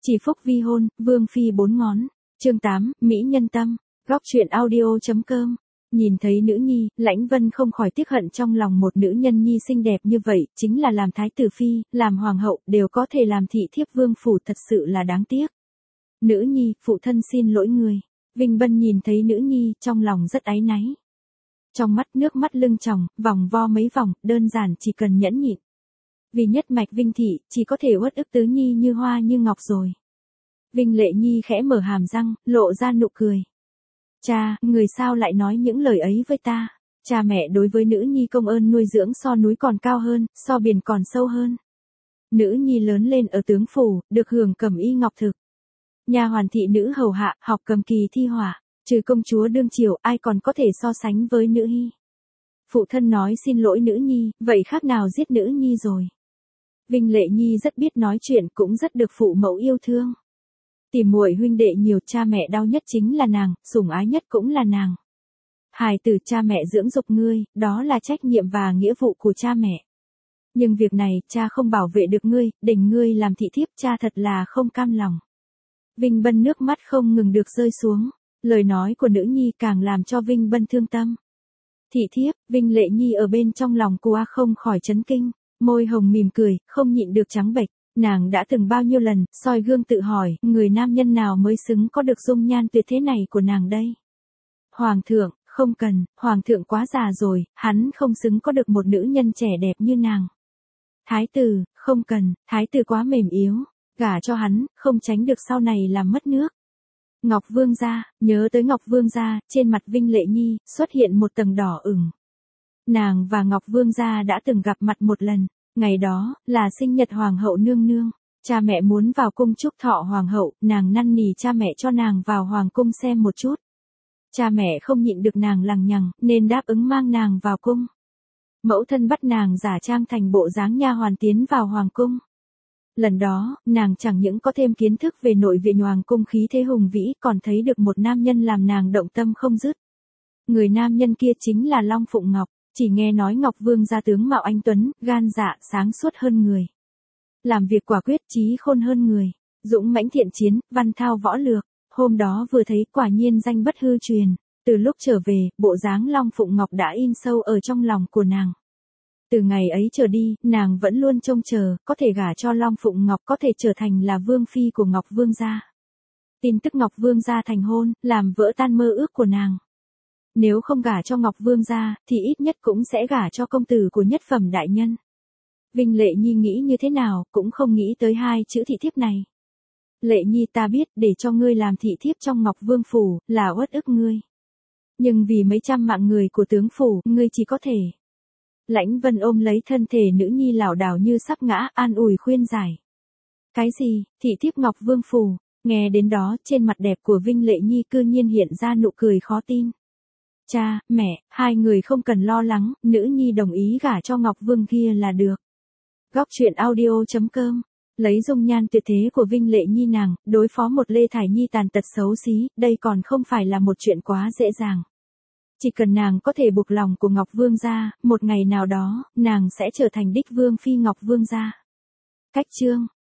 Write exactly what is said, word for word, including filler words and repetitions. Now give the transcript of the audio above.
Chỉ phúc vi hôn, vương phi bốn ngón. Chương tám, Mỹ nhân tâm. Góc truyện audio.com. Nhìn thấy nữ nhi, Lãnh Vân không khỏi tiếc hận trong lòng một nữ nhân nhi xinh đẹp như vậy, chính là làm thái tử phi, làm hoàng hậu, đều có thể làm thị thiếp vương phủ, thật sự là đáng tiếc. Nữ nhi, phụ thân xin lỗi người. Vinh Bân nhìn thấy nữ nhi, trong lòng rất áy náy. Trong mắt nước mắt lưng tròng, vòng vo mấy vòng, đơn giản chỉ cần nhẫn nhịn. Vì nhất mạch Vinh thị, chỉ có thể uất ức tứ nhi như hoa như ngọc rồi. Vinh Lệ Nhi khẽ mở hàm răng, lộ ra nụ cười. Cha, người sao lại nói những lời ấy với ta? Cha mẹ đối với nữ nhi công ơn nuôi dưỡng so núi còn cao hơn, so biển còn sâu hơn. Nữ nhi lớn lên ở tướng phủ, được hưởng cẩm y ngọc thực. Nhà hoàn thị nữ hầu hạ, học cầm kỳ thi hỏa, trừ công chúa đương triều, ai còn có thể so sánh với nữ nhi. Phụ thân nói xin lỗi nữ nhi, vậy khác nào giết nữ nhi rồi. Vinh Lệ Nhi rất biết nói chuyện, cũng rất được phụ mẫu yêu thương. Tìm muội huynh đệ nhiều, cha mẹ đau nhất chính là nàng, sủng ái nhất cũng là nàng. Hài tử cha mẹ dưỡng dục ngươi, đó là trách nhiệm và nghĩa vụ của cha mẹ. Nhưng việc này, cha không bảo vệ được ngươi, đỉnh ngươi làm thị thiếp, cha thật là không cam lòng. Vinh Bân nước mắt không ngừng được rơi xuống, lời nói của nữ nhi càng làm cho Vinh Bân thương tâm. Thị thiếp, Vinh Lệ Nhi ở bên trong lòng cô không khỏi chấn kinh, môi hồng mỉm cười, không nhịn được trắng bệch. Nàng đã từng bao nhiêu lần, soi gương tự hỏi, người nam nhân nào mới xứng có được dung nhan tuyệt thế này của nàng đây? Hoàng thượng, không cần, hoàng thượng quá già rồi, hắn không xứng có được một nữ nhân trẻ đẹp như nàng. Thái tử, không cần, thái tử quá mềm yếu, gả cho hắn, không tránh được sau này làm mất nước. Ngọc Vương gia, nhớ tới Ngọc Vương gia, trên mặt Vinh Lệ Nhi, xuất hiện một tầng đỏ ửng. Nàng và Ngọc Vương gia đã từng gặp mặt một lần. Ngày đó, là sinh nhật hoàng hậu nương nương, cha mẹ muốn vào cung chúc thọ hoàng hậu, nàng năn nỉ cha mẹ cho nàng vào hoàng cung xem một chút. Cha mẹ không nhịn được nàng lằng nhằng, nên đáp ứng mang nàng vào cung. Mẫu thân bắt nàng giả trang thành bộ dáng nha hoàn tiến vào hoàng cung. Lần đó, nàng chẳng những có thêm kiến thức về nội viện hoàng cung khí thế hùng vĩ, còn thấy được một nam nhân làm nàng động tâm không dứt. Người nam nhân kia chính là Long Phụng Ngọc. Chỉ nghe nói Ngọc Vương gia tướng mạo anh tuấn, gan dạ, sáng suốt hơn người. Làm việc quả quyết, trí khôn hơn người. Dũng mãnh thiện chiến, văn thao võ lược. Hôm đó vừa thấy quả nhiên danh bất hư truyền. Từ lúc trở về, bộ dáng Long Phụng Ngọc đã in sâu ở trong lòng của nàng. Từ ngày ấy trở đi, nàng vẫn luôn trông chờ, có thể gả cho Long Phụng Ngọc, có thể trở thành là vương phi của Ngọc Vương gia. Tin tức Ngọc Vương gia thành hôn, làm vỡ tan mơ ước của nàng. Nếu không gả cho Ngọc Vương gia, thì ít nhất cũng sẽ gả cho công tử của nhất phẩm đại nhân. Vinh Lệ Nhi nghĩ như thế nào, cũng không nghĩ tới hai chữ thị thiếp này. Lệ Nhi, ta biết, để cho ngươi làm thị thiếp trong Ngọc Vương phủ, là uất ức ngươi. Nhưng vì mấy trăm mạng người của tướng phủ, ngươi chỉ có thể. Lãnh Vân ôm lấy thân thể nữ nhi lảo đảo như sắp ngã, an ủi khuyên giải. Cái gì, thị thiếp Ngọc Vương phủ? Nghe đến đó, trên mặt đẹp của Vinh Lệ Nhi cư nhiên hiện ra nụ cười khó tin. Cha, mẹ, hai người không cần lo lắng, nữ nhi đồng ý gả cho Ngọc Vương kia là được. Góc truyện audio.com. Lấy dung nhan tuyệt thế của Vinh Lệ Nhi nàng, đối phó một Lê Thải Nhi tàn tật xấu xí, đây còn không phải là một chuyện quá dễ dàng. Chỉ cần nàng có thể buộc lòng của Ngọc Vương gia, một ngày nào đó, nàng sẽ trở thành đích vương phi Ngọc Vương gia. Cách chương.